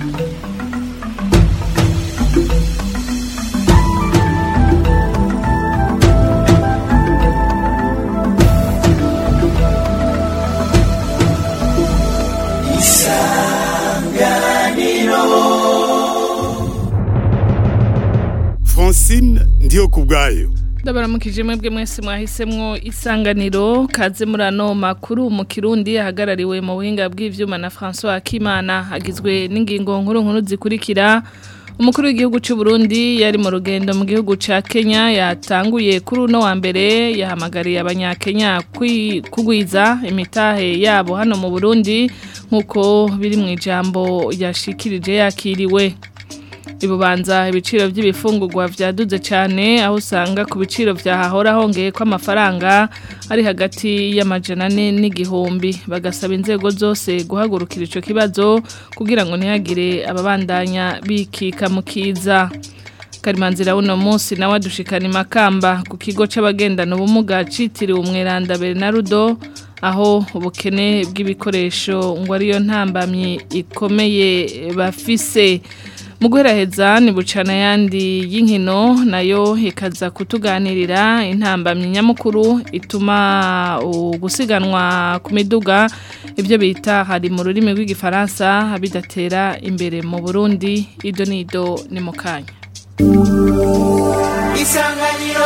Francine ndiyo kubwayo. Ndabaramukije mwebwe mwese mwahisemwo isanganiro kaze murano makuru mu Kirundi ahagarariwe mu buhinga bw'ivyuma na François Akimana agizwe n'ingingo nkuru zikurikira. Umukuru w'igihugu cy'u Burundi yari mu rugendo mu gihugu ca Kenya yatanguye kuri uno wa mbere yahamagariye abanyakenya kugwiza imitahe yabo hano mu Burundi nkuko biri mu ijambo yashikirije yakiriwe. Ibubanza ibiciro by'ibifungurwa vyaduze cyane aho usanga ku biciro vyahahora hongeye ko amafaranga ari hagati y'amajana 4 n'igihumbi bagasaba inzego zose guhagurukira ico kibazo kugira ngo ntihagire ababandanya bikika mukiza. Karimanzira uno munsi nawe adushikana Makamba ku kigo c'abagendana ubumuga citiriwe umweranda Bernardo aho ubukene bw'ibikoresho ngo ariyo ntambamye ikomeye bafise. Muguheraheza ni bucana yandi y'inkino nayo ikaza kutuganirira intambamye nyamukuru ituma gusiganwa ku miduga ibyo bita hari mu rurimi rw'igifaransa bidatera imbere mu Burundi ido nido ni mukanya. Isanganiro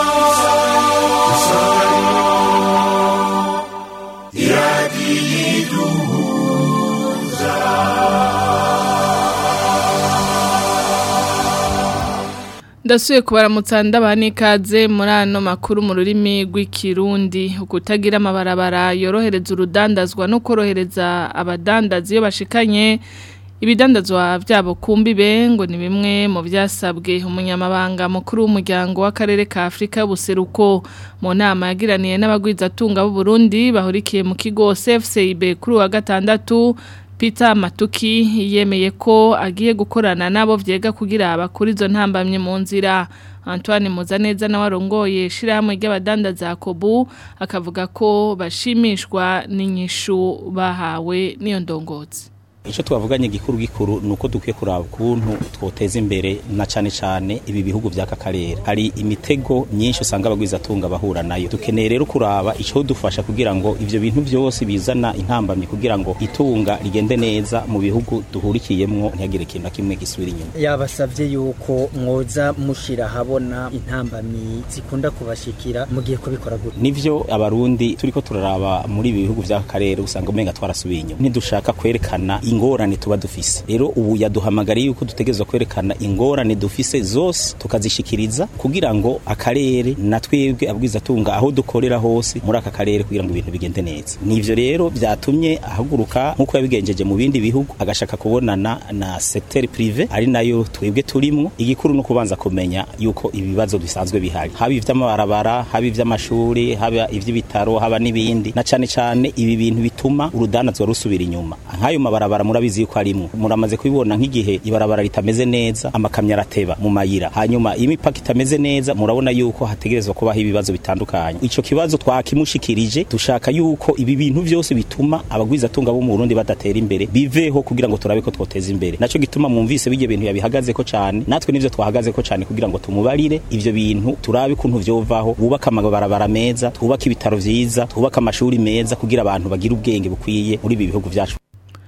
Ndasuye kubaramutsa ndabani kaze muri ano makuru mu rurimi rw'ikirundi ukutagira amabarabara yorohereza urudandazwa no korohereza abadandazi iyo bashikanye ibidandazwa byabo kumbibe ngo ni bimwe mu byasabwe umunyamabanga mukuru w'umuryango w'akarere ka Afrika y'ubuseruko mu nama yagiraniye n'abagwizatunga b'u Burundi bahurikiye mu kigo CFCIB kuri wa gatandatu. Peter Matuki yemeye ko agiye gukorana nabo vyega kugira abakuri izo ntambamye mu nzira. Antoine Muzaneza na warongoye shirahamwe ry'abadandaza Kobu akavuga ko bashimishwa n'inyishu bahawe niyo ndongozi. Ico twavuganye gikuru nuko dukwiye kuraba kuntu twoteza imbere na cane ibi bihugu vy'aka karere. Hari imitego myinshi usanga abagwiza tunga bahura nayo. Dukeneye rero kuraba ico dufasha kugira ngo ivyo bintu byose bizana intambamye kugira ngo itunga rigende neza mu bihugu duhurikiyemwo ntihagire ikintu kimwe gisubira inyuma. Yabasavye yuko mwoza mushira habona intambamye zikunda kubashikira mu gihe kubikora gute. Nivyo abarundi turiko turaraba muri ibi bihugu vy'aka karere usanga umenga twarasubiye inyuma. Ntidushaka kwerekana ingorane tuba dufise. Rero ubu yaduhamagariye yuko dutegerezwa kwerekana ingorane dufise zose tukazishikiriza kugira ngo akarere na twebwe abwiza tunga aho dukorera hose muri aka karere kugira ngo ibintu bigende neza. Nivyo rero byatumye ahaguruka nkuko yabigenjeje mu bindi bihugu agashaka kubonana na secteur privé ari nayo twebwe turimwo. Igikuru no kubanza kumenya yuko ibibazo bisanzwe bihari. Haba ivy'amabarabara, haba ivy'amashuri, haba ivy'ibitaro, haba nibindi. Na cane ibi bintu bituma urudanazwa rusubira inyuma. Nkayo mabarabara murabizi yuko arimwe muramaze kubibona nk'igihe ibarabara ritameze neza amakamyo arateba mu mayira hanyuma imipaka itameze neza murabona yuko hategerezwa kubaho ibibazo bitandukanye. Ico kibazo twakimushikirije dushaka yuko ibi bintu byose bituma abagwiza tunga bo mu Burundi badatera imbere biveho kugira ngo turabe ko twoteza imbere. Naco gituma mumvise bije bintu yabihagaze ko cyane natwe nivyo twahagaze ko cyane kugira ngo tumubarire ivyo bintu turabe kuntu vyovaho bubaka amabarabara meza twubaka ibitaro vyiza twubaka amashuri meza kugira abantu bagira ubwenge bukwiye muri ibi bihugu vyacu.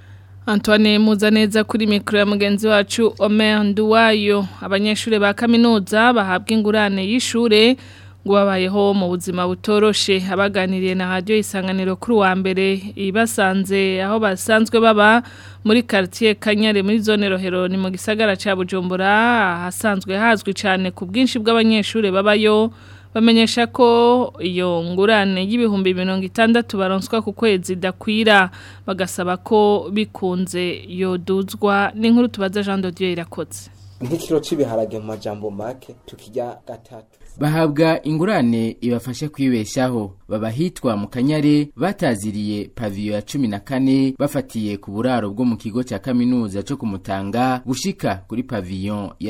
Antoine Muzaneza kuri mikro ya mugenzi wacu Omer Nduwayo. Abanyeshure ba kaminuza bahabwa ingurane y'ishure ngo babayeho mu buzima butoroshe. Abaganiriye na radio Isanganiro kuri wa mbere ibasanze aho basanzwe baba muri quartier Kanyare muri zone Rohero ni mu gisagara ca Bujumbura hasanzwe hazwi cyane ku bwinshi bw'abanyeshure babayo. Bamenyesha ko iyo ngurane y'ibihumbi 60 baronswa ku kwezi dakwira bagasaba ko bikunze yoduzwa n'inkuru tubaza Jean de Dieu irakoze. Nk'ikiro c'ibiharage mu majambo make tukijya gatatu. Bahabwa ingurane ibafasha kwibeshaho babahitwa mu Kanyare bataziriye pavio ya 14 bafatiye ku buraro bwo mu kigo cya kaminuza cyo kumutanga gushika kuri pavillon ya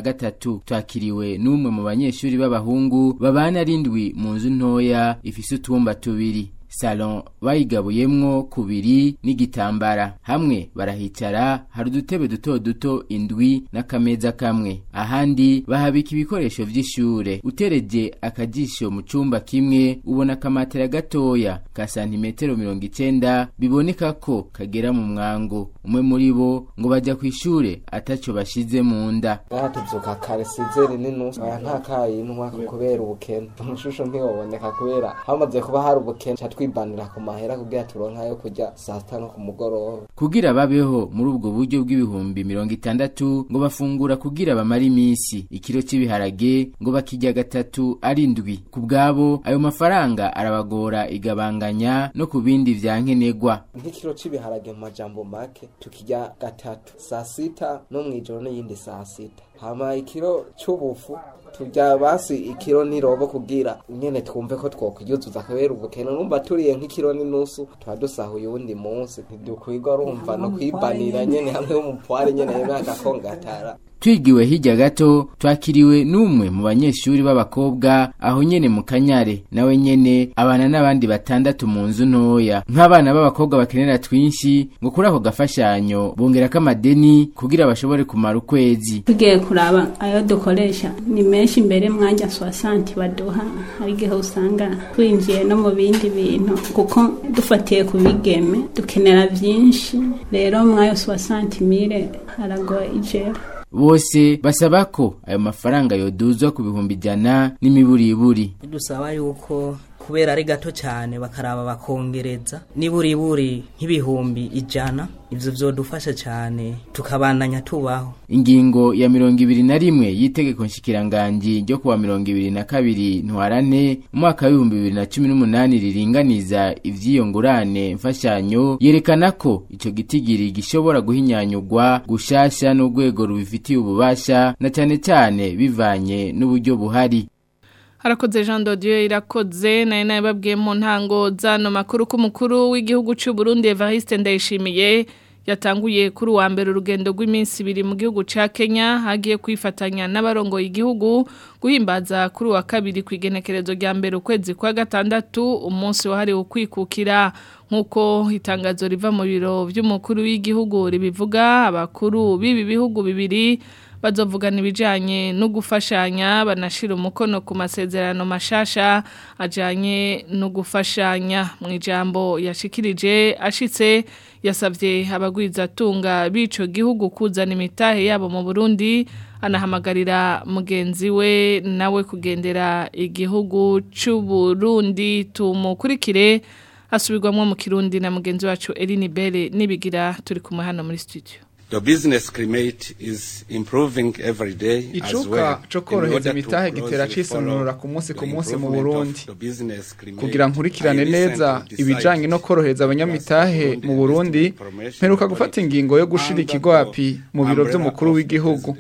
13 twakiriwe n'umwe mu banyeshuri b'abahungu babana rindwi mu nzu ntoya ifise utumba tubiri. salon bayigabuyemwo kubiri n'igitambara hamwe barahicara hari udutebe duto duto indwi n'akameza kamwe ahandi bahabika ibikoresho vy'ishure utereje akajisho mu cumba kimwe ubona kamatera gatoya ka santimetero 90 biboneka ko kagera mu mwango umwe muri bo ngo baja kwishure ataco bashize mu nda tuvyuka kare sizeri n'inusu nta kayintwa kubera ubukene umushusho ntiyoboneka kubera hamaze kuba hari ubukene catwibanira ku mahera kugira turonka yo kurya saa 5 ku mugoroba kugira babeho muri ubwo buryo bw'ibihumbi 60 ngo bafungura kugira bamara imisi ikiro cy'ibiharage ngo bakijya gatatu ari ndwi kubgabo ayo mafaranga arabagora igabanganya no kubindi vyankenegwa nk'ikiro cy'ibiharage mu majambo make tukijya gatatu saa 6 no mwijoro n'iyindi saa 6 hama ikiro cy'ubufu tujya basi ikiro nirobo kugira nyene twumve ko twokwiyuzuza kabera ubukene numva turiye nk'ikiro n'inusu twadusahuye ubundi munsi ntidukwirwa rumva no kwibanira nyene hamwe umupware nyene y'agakongatara twigiwe hirya gato twakiriwe n'umwe mu banyeshuri b'abakobwa aho nyene mu Kanyare nawe nyene abana n'abandi batandatu mu nzu ntoya nk'abana b'abakobwa bakenera twinshi ngo kuri ako gafashanyo bongera kamadeni kugira bashobore kumara ukwezi tugiye kuraba ayo dukoresha ni menshi mbere mwanja 60 baduha hari gihe usanga twinjiye no mu bindi bintu kuko dufatiye ku bigeme dukenera byinshi rero mwayo 60,000 haragoye ijera bose basaba ko ayo mafaranga yoduzwa ku bihumbi 100 n'imiburiburi dusaba yuko kubera ari gato cyane bakaraba bakongereza niburiburi nk'ibihumbi 100 ivyo vyodufasha cyane tukabandanya tubaho ingingo ya 21 yitegeko nshikiranganji ryo kuwa 22 ntwarane umwaka wa 2018 riringaniza ivyiyongurane mfashanyo yerekana ko ico gitigiri gishobora guhinyanyugwa gushasha n'urwego rubifitiye ububasha na cyane cyane bivanye n'uburyo buhari Harakoze Jean Dodieu irakoze naye babwiye mu ntango zano makuru ku mukuru w'igihugu cy'u Burundi Evariste Ndayishimiye yatanguye kuri wa mbere urugendo rw'iminsi 2 mu gihugu ca Kenya hagiye kwifatanya n'abarongo y'igihugu guhimbaza kuri wa kabiri kwigenekerezo rya mbere ukwezi kwa gatandatu umunsi wahariwe kwikukira nkuko itangazo riva mu biro by'umukuru w'igihugu ribivuga abakuru bibi bihugu bibiri bazovugana ibijanye no gufashanya banashira umukono ku masezerano mashasha ajanye no gufashanya mu ijambo yashikirije ashitse yasavye abagwiza tunga bico gihugu kuzana imitahe yabo mu Burundi anahamagarira mugenzi we nawe kugendera igihugu c'u Burundi tumukurikire asubirwamwo mu Kirundi na mugenzi wacu Eline Bere nibigira turi kumwe hano muri studio. The business climate is improving every day as well. Chokoroheza imitahe gitera cisonora ku munsi mu Burundi. Kugira nkurikirane neza ibijanye no koroheza abanyamitahe mu Burundi, mperuka gufata ingingo yo gushira ikigwapi mu biro by'umukuru w'igihugu.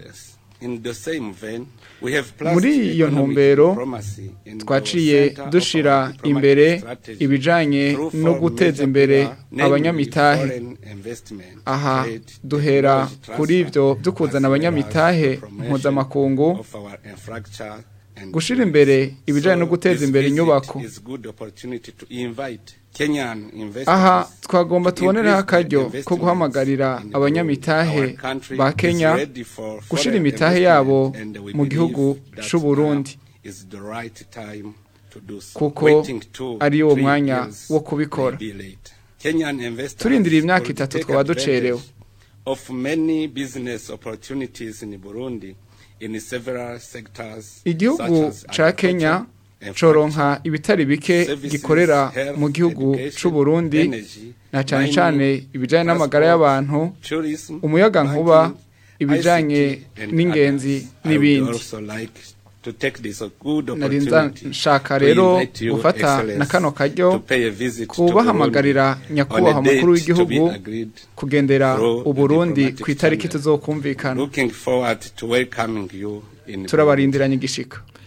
Muri iyo ntumbero twaciye dushira imbere ibijanye no guteza imbere abanyamitahe aha duhera kuri ivyo byukuzana abanyamitahe mpuzamakungu gushira imbere ibijanye no guteza imbere inyubako aha twagomba tubonera akaryo ko guhamagarira abanyamitahe ba Kenya gushira imitahe yabo mu gihugu c'u Burundi kuko ari wo mwanya wo kubikora turindiriye imyaka 3 twaba ducerewe igihugu ca Kenya coronka ibitari bike gikorera mu gihugu c'u Burundi na cyane cyane ibijanye n'amagara y'abantu umuyaga nkuba ibijanye n'ingenzi n'ibindi narinza nshaka rero gufata na kano karyo kubahamagarira nyakubahwa mukuru w'igihugu kugendera u Burundi ku itariki tuzokumvikana turabarindiranye igishika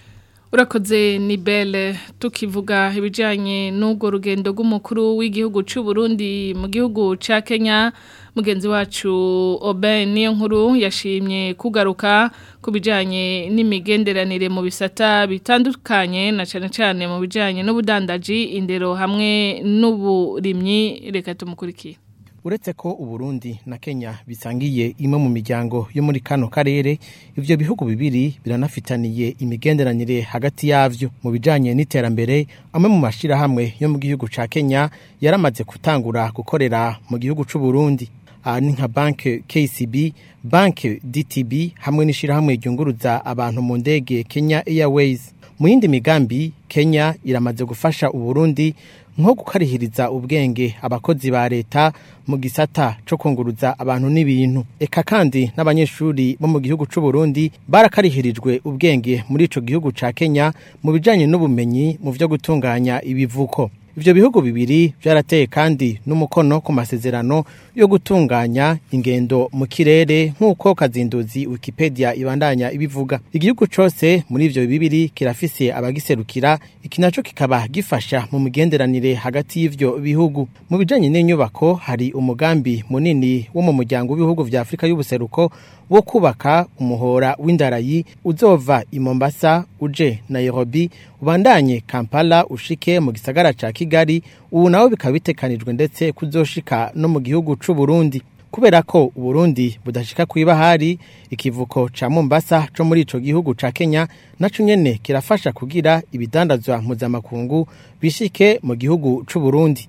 Urakoze Nibele tukivuga ibijanye n'ubwo rugendo rw'umukuru w'igihugu cy'u Burundi mu gihugu ca Kenya mugenzi wacu Oben niyo nkuru yashimye kugaruka ku bijanye n'imigenderanire mu bisata bitandukanye na cyane mu bijanye n'ubudandaji indero hamwe n'uburimyi reka tumukurikiye. Uretse ko Uburundi na Kenya bisangiye imwe mu miryango yo muri kano karere ivyo bihugu bibiri biranafitaniye imigenderanire hagati yavyo mu bijanye n'iterambere amwe mu mashira hamwe yo mu gihugu ca Kenya yaramaze gutangura gukorera mu gihugu c'u Burundi ni nka banke KCB banke DTB hamwe n'ishira hamwe ryunguruza abantu mu ndege Kenya Airways mu yindi migambi Kenya iramaze gufasha Uburundi nko gukarihiriza ubwenge abakozi ba leta mu gisata cyo kunguruza abantu n'ibintu eka kandi n'abanyeshuri bo mu gihugu c'u Burundi barakarihirijwe ubwenge muri ico gihugu ca Kenya mu bijanye n'ubumenyi mu byo gutunganya ibivuko. Ivyo bihugu bibiri vyarateye kandi n'umukono ku masezerano yo gutunganya ingendo mu kirere nk'uko kazinduzi Wikipedia ibandanya ibivuga. Igihugu cose muri ivyo bibiri kirafise abagiserukira iki naco kikaba gifasha mu migenderanire hagati y'ivyo bihugu. Mu bijanye n'inyubako hari umugambi munini wo mu muryango w'ibihugu vya Afrika y'ubuseruko wo kubaka umuhora w'indarayi uzova i Mombasa uje Nairobi ubandanye Kampala ushike mu gisagara ca Kigali ubu nawo bikaba bitekanijwe ndetse kuzoshika no mu gihugu c'u Burundi kubera ko Burundi budashika kwibahari ikivuko ca Mombasa co muri ico gihugu ca Kenya naco nyene kirafasha kugira ibidandazwa mpuzamakungu bishike mu gihugu c'u Burundi.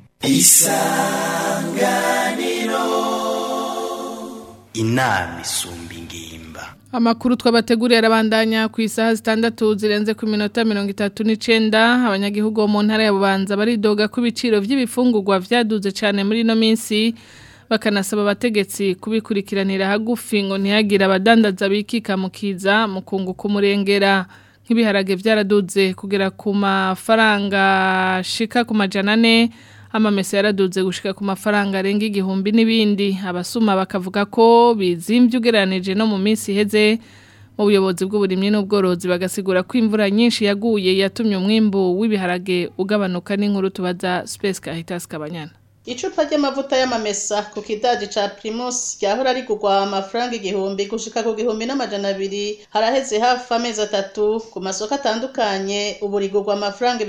Inama isumba ingimba. Amakuru twabateguriye arabandanya ku isaha 6 zirenze ku minota 39 abanyagihugu mu ntara ya Bubanza baridoga ku biciro by'ibifungurwa vyaduze cyane muri no minsi bakanasaba abategetsi kubikurikiranira hagufi ngo ntiyagira abadandaza bikika mukiza mu kunguka umurengera nk'ibiharage vyaraduze kugera ku mafaranga shika ku majana 4 amamesa yaraduze gushika ku mafaranga arenga 1000 n'ibindi abasuma bakavuga ko bizimvye ugeranije no mu minsi iheze mu buyobozi bw'uburimyi n'ubworozi bagasigura ko imvura nyinshi yaguye yatumye umwimbo w'ibiharage ugabanuka n'inkuru tubaza Space Caritas Kabanyana. Icupa ry'amavuta y'amamesa ku kidaji ca Primus ryahora rigurwa amafaranga 1000 gushika ku 1200 haraheze hafi amezi 3 ku masoko atandukanye ubu rigurwa amafaranga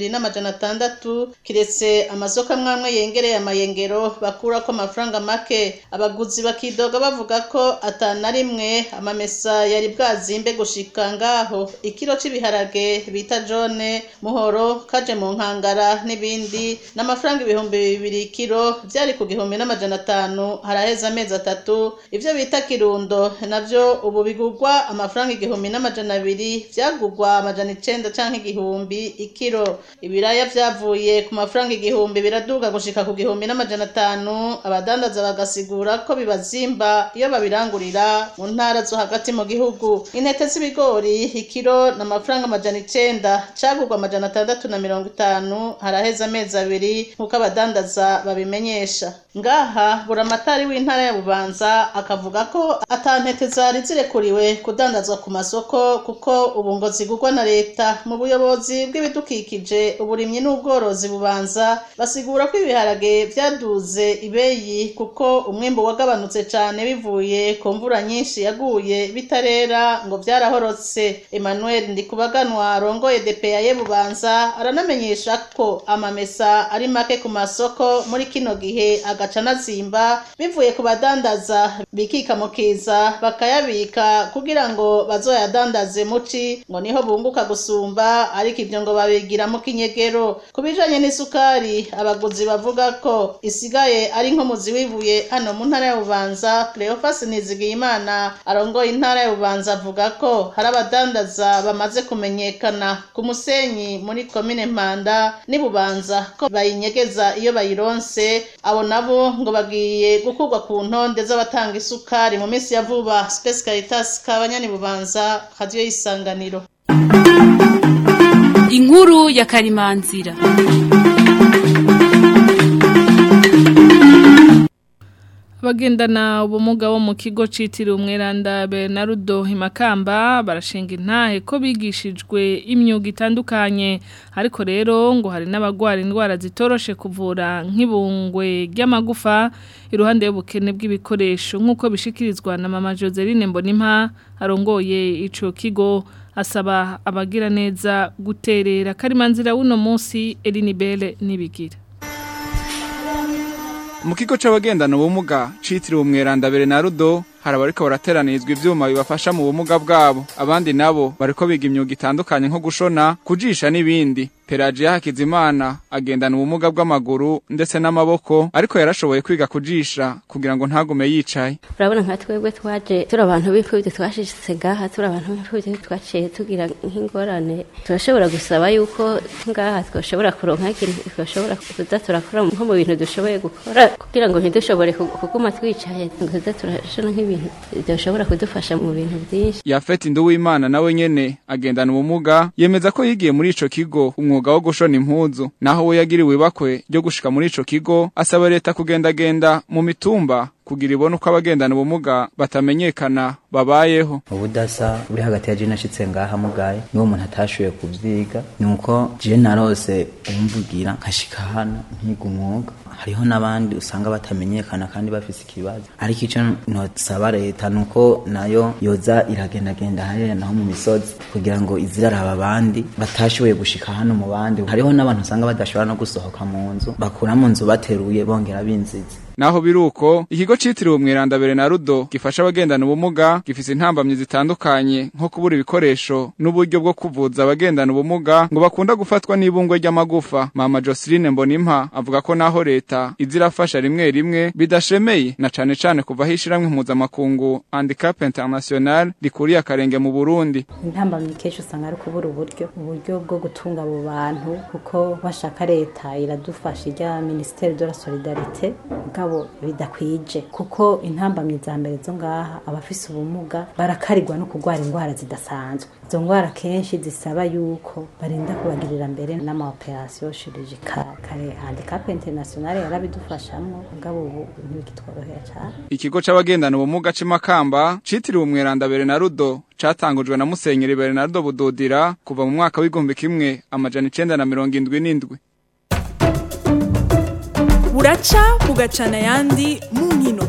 2600 kiretse amasoko amwe yengereye amayengero bakura ko amafaranga make abaguzi bakidoga bavuga ko atana rimwe amamesa yari bwazimbe gushika ngaho ikiro c'ibiharage bita jone muhoro kaje mu nkangara n'ibindi n'amafaranga 2000 kilo vyari ku 1500 haraheza amezi 3 ivyo bita kirundo navyo ubu bigurwa amafaranga 1200 vyagurwa 900 canke 1000 ikiro ibiraya vyavuye ku mafaranga 1000 biraduga gushika ku 1500 abadandaza bagasigura ko bibazimba iyo babirangurira mu ntara zo hagati mu gihugu intete z'ibigori ikiro na mafaranga 900 cagurwa 650 haraheza amezi 2 nkuko abadandaza babimenyesha ngaha buramatari w'intara ya Bubanza akavuga ko atantete zari zirekuriwe kudandazwa ku masoko kuko ubu ngo zigurwa na leta mu buyobozi bw'ibidukikije uburimyi n'ubworozi Bubanza basigura ko ibiharage vyaduze ibeyi kuko umwimbo wagabanutse cyane bivuye ku mvura nyinshi yaguye bitarera ngo vyarahorotse. Emmanuel Ndikubaganwa rongoye DPA ye Bubanza aranamenyesha ko amamesa ari make ku masoko muri kino gihe agaca nazimba bivuye ku badandaza bikika mukiza bakayabika kugira ngo bazoyadandaze muci ngo niho bunguka gusumba ariko ivyo ngo babigira mu kinyegero. Kubijanye n'isukari abaguzi bavuga ko isigaye ari nk'umuzi wibuye hano mu ntara ya Bubanza. Cleophas Nizigiyimana arongoye intara ya Bubanza avuga ko hari abadandaza bamaze kumenyekana ku Musenyi muri komine Mpanda ni Bubanza ko bayinyegeza iyo bayironse abo nabo ngo bagiye gukurwa ku ntonde z'abatanga isukari mu minsi ya vuba. Space Caritas Kabanyani Bubanza Radio Isanganiro. Inkuru ya Karimanzira. Abagendana ubumuga bo mu kigo citiriwe Umweranda Bernardo Himakamba barashinga intahe ko bigishijwe imyuga itandukanye ariko rero ngo hari n'abagwara indwara zitoroshe kuvura nk'ibungwe ry'amagufa iruhande y'ubukene bw'ibikoresho nk'uko bishikirizwa na mama Joseline Mbonimpa arongoye ico kigo asaba abagira neza guterera karimanzira uno munsi Elinibele nibigira. Mu kigo c'abagendana ubumuga citiriwe Umweranda Bernardo hari abariko barateranizwa ivyuma bibafasha mu bumuga bwabo abandi nabo bariko biga imyuga itandukanye nko gushona kujisha n'ibindi. Pelagia Hakizimana agendana ubumuga bw'amaguru ndetse n'amaboko ariko yarashoboye kwiga kujisha kugira ngo ntagume yicaye. Urabona nka twebwe twaje turi abantu b'imfuvyi twashishitse ngaha turi abantu b'imfuvyi twaciye tugira nk'ingorane turashobora gusaba yuko ngaha twoshobora kuronka ikintu twoshobora kuza turakora nko mu bintu dushoboye gukora kugira ngo ntidushobore kuguma twicaye ngo tuze turashona nk'ibintu byoshobora kudufasha mu bintu byinshi. Yafete Nduwimana nawe nyene agendana ubumuga yemeza ko yigiye muri ico kigo umwuga wo gushona impuzu naho we yagiriwe bakwe ryo gushika muri ico kigo asaba leta kugendagenda mu mitumba kugira ibone uko abagendana ubumuga batamenyekana babayeho. Ubudasa buri hagati ya je nashitse ngaha mugaye niwo umuntu atashoboye kuvyiga nuko je narose umvugira nkashika hano nkiga umwuga hariho nabandi usanga batamenyekana kandi bafise ikibazo ariko ico nosaba leta nuko nayo yoza iragendagenda hariya naho mu misozi kugira ngo iziraraba abandi batashoboye gushika hano mu bandi hariho n'abantu usanga badashobora no gusohoka mu nzu bakura mu nzu bateruye bongera binzize. Naho biruko ikigo citiriwe Umweranda Bernardo gifasha abagendana ubumuga gifise intambamye zitandukanye nko kubura ibikoresho n'uburyo bwo kuvuza abagendana ubumuga ngo bakunda gufatwa n'ibungwe ry'amagufa. Mama Joseline Mbonimpa avuga ko naho leta izirafasha rimwe rimwe bidashemeye na cane kuva hishiramwe mpuzamakungu Handicap International rikuriye akarenge mu Burundi. Intambamye kesho usanga ari kubura uburyo bwo gutunga abo bantu kuko bashaka leta iradufasha ijya Ministère de la Solidarité bidakwije kuko intambamye za mbere zo ngaha abafise ubumuga barakarirwa no kugwara indwara zidasanzwe. Izo ndwara kenshi zisaba yuko barinda kubagirira mbere n'ama operation chirurgicale kare Handicap International yarabidufashamwe ngabo ubu ntibikitworohera cyane. Ikigo c'abagendana ubumuga c'Imakamba citiriwe Umweranda Bernardo catangujwe na Musenyeri Bernardo Budodira kuva mu mwaka w'igihumbi kimwe amajana 977. Buraca bugacana yandi mu nkino.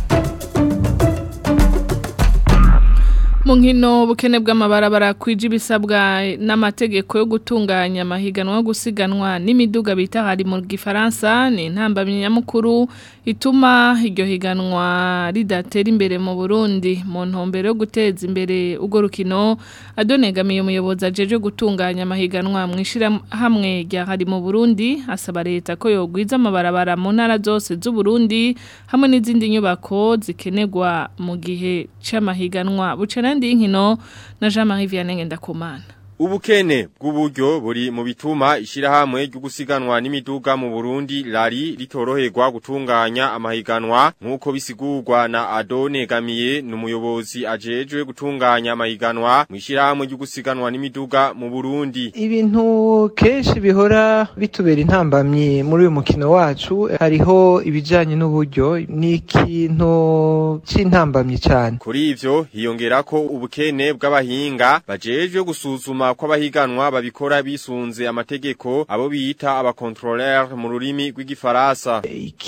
Mu nkino bukene bw'amabarabara kwije ibisabwa n'amategeko yo gutunganya amahiganwa yo gusiganwa n'imiduga bita hari mu Gifaransa ni intambamye nyamukuru ituma iryo higanwa ridatera imbere mu Burundi mu ntumbero yo guteza imbere ugo rukino. Adonegamiye umuyobozi ajeje gutunganya amahiganwa mwishira hamwe rya hari mu Burundi asaba leta ko yogwiza amabarabara mu ntara zose z'u Burundi hamwe n'izindi nyubako zikenerwa mu gihe c'amahiganwa bucana inkino na Jean-Marie Vianney Ngendakumana. Ubukene bw'uburyo buri mu bituma ishirahamwe ryo gusiganwa n'imiduga mu Burundi rari ritoroherwa gutunganya amahiganwa nkuko bisigurwa na Adonegamiye n'umuyobozi ajejwe gutunganya amahiganwa mu ishirahamwe ryo gusiganwa n'imiduga mu Burundi. Ibintu kenshi bihora bitubera intambamye muri uyu mukino wacu hariho ibijanye n'uburyo ni ikintu c'intambamye cyane. Kuri ivyo hiyongerako ubukene bw'abahinga bajejwe gusuzuma kwa bahiganwa babikora bisunze amategeko abo biyita abakontroleur mu rurimi rw'igifaransa.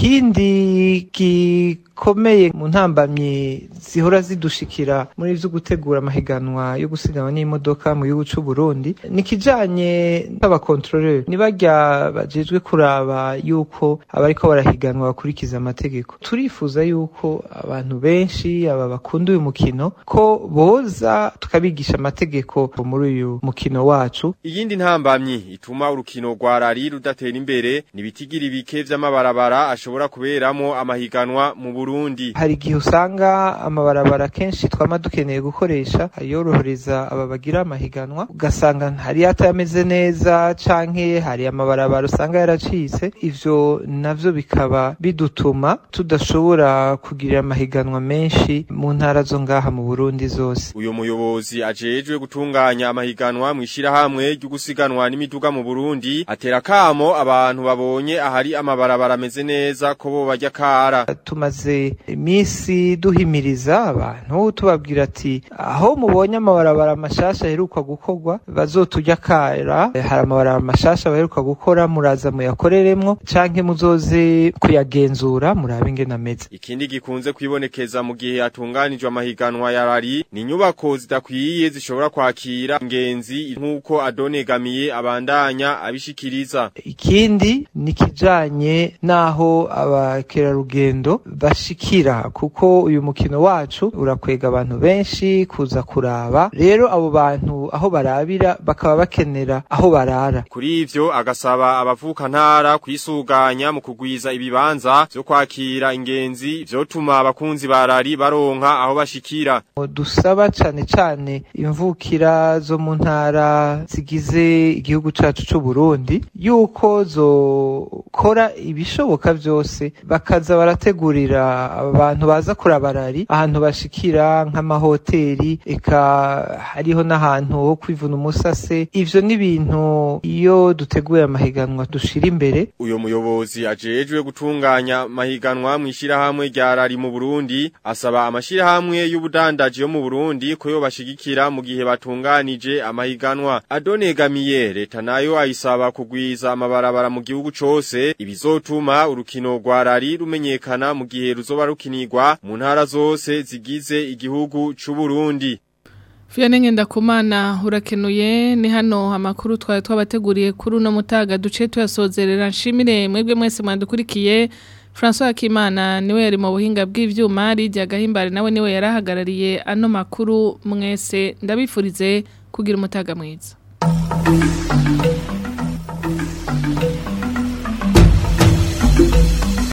Ikindi gikomeye mu ntambamye zihora zidushikira muri ivyo gutegura amahiganwa yo gusiganwa n'imodoka mu gihugu c'u Burundi nikijanye n'abakontroleur nibarya bajejwe kuraba yuko abariko barahiganwa bakurikiza amategeko. Turifuza yuko abantu benshi aba bakunda uyu mukino ko boza tukabigisha amategeko muri uyu mukino wacu. Iyindi ntambamyi ituma urukino rwa rari rudatera imbere nibitigira bike vy'amabarabara ashobora kuberamo amahiganwa mu Burundi. Hari gihe usanga amabarabara kenshi twama dukeneye gukoresha ayorohereza aba bagira amahiganwa ugasanga hari atameze neza canke hari amabarabara usanga yaracitse ivyo navyo bikaba bidutuma tudashobora kugira amahiganwa menshi mu ntara zo ngaha mu Burundi zose. Uyo muyobozi ajejwe gutunganya amahiganwa amahiganwa mwishira hamwe ryo gusiganwa n'imiduga mu Burundi atera kamo abantu babonye ahari amabarabara ameze neza ko bo bajya kara. Tumaze imisi duhimiriza abantu tubabwira ati aho mubonye amabarabara mashasha aheruka gukorwa bazotujya kara, hari amabarabara mashasha baheruka gukora muraza muyakoreremwo canke muzoze kuyagenzura murabe ingene ameze. Ikindi gikunze kwibonekeza mu gihe atunganijwe amahiganwa ya rally ni inyubako zidakwiye zishobora kwakira ingenzi nkuko Adonegamiye abandanya abishikiriza. Ikindi nikijanye naho abakerarugendo bashikira kuko uyu mukino wacu urakwega abantu benshi kuza kuraba, rero abo bantu aho barabira bakaba bakenera aho barara. Kuri ivyo agasaba abavuka ntara kwisuganya mu kugwiza ibibanza byo kwakira ingenzi vyotuma abakunzi barari baronka aho bashikira. Dusaba cane cane imvukira zo mu ntara zigize igihugu cacu c'u Burundi yuko zokora ibishoboka vyose bakaza barategurira abantu baza kurabarari ahantu bashikira nk'amahoteli, eka hariho n'ahantu ho kwivuna umusase. Ivyo ni ibintu iyo duteguye amahiganwa dushira imbere. Uyo muyobozi ajejwe gutunganya mahiganwa mwishira hamwe rya rari mu Burundi asaba amashira hamwe y'ubudandaji yo mu Burundi ko yo bashigikira mu gihe batunganije amahiganwa. Adonegamiye leta nayo ayisaba kugwiza amabarabara mu gihugu cose ibizotuma urukino rwa rari rumenyekana mu gihe ruzoba rukinirwa mu ntara zose zigize igihugu c'u Burundi. Fiane Ngendakumana urakenuye ni hano amakuru twari twabateguriye kuri uno mutaga duce tuyasozerera. Nshimire mwebwe mwese mwandukurikiye. François Akimana niwe yari mu buhinga bw'ivyuma, Lydia Gahimbare nawe niwe yarahagarariye ano makuru. Mwese ndabifurize kugira umutaga mwiza.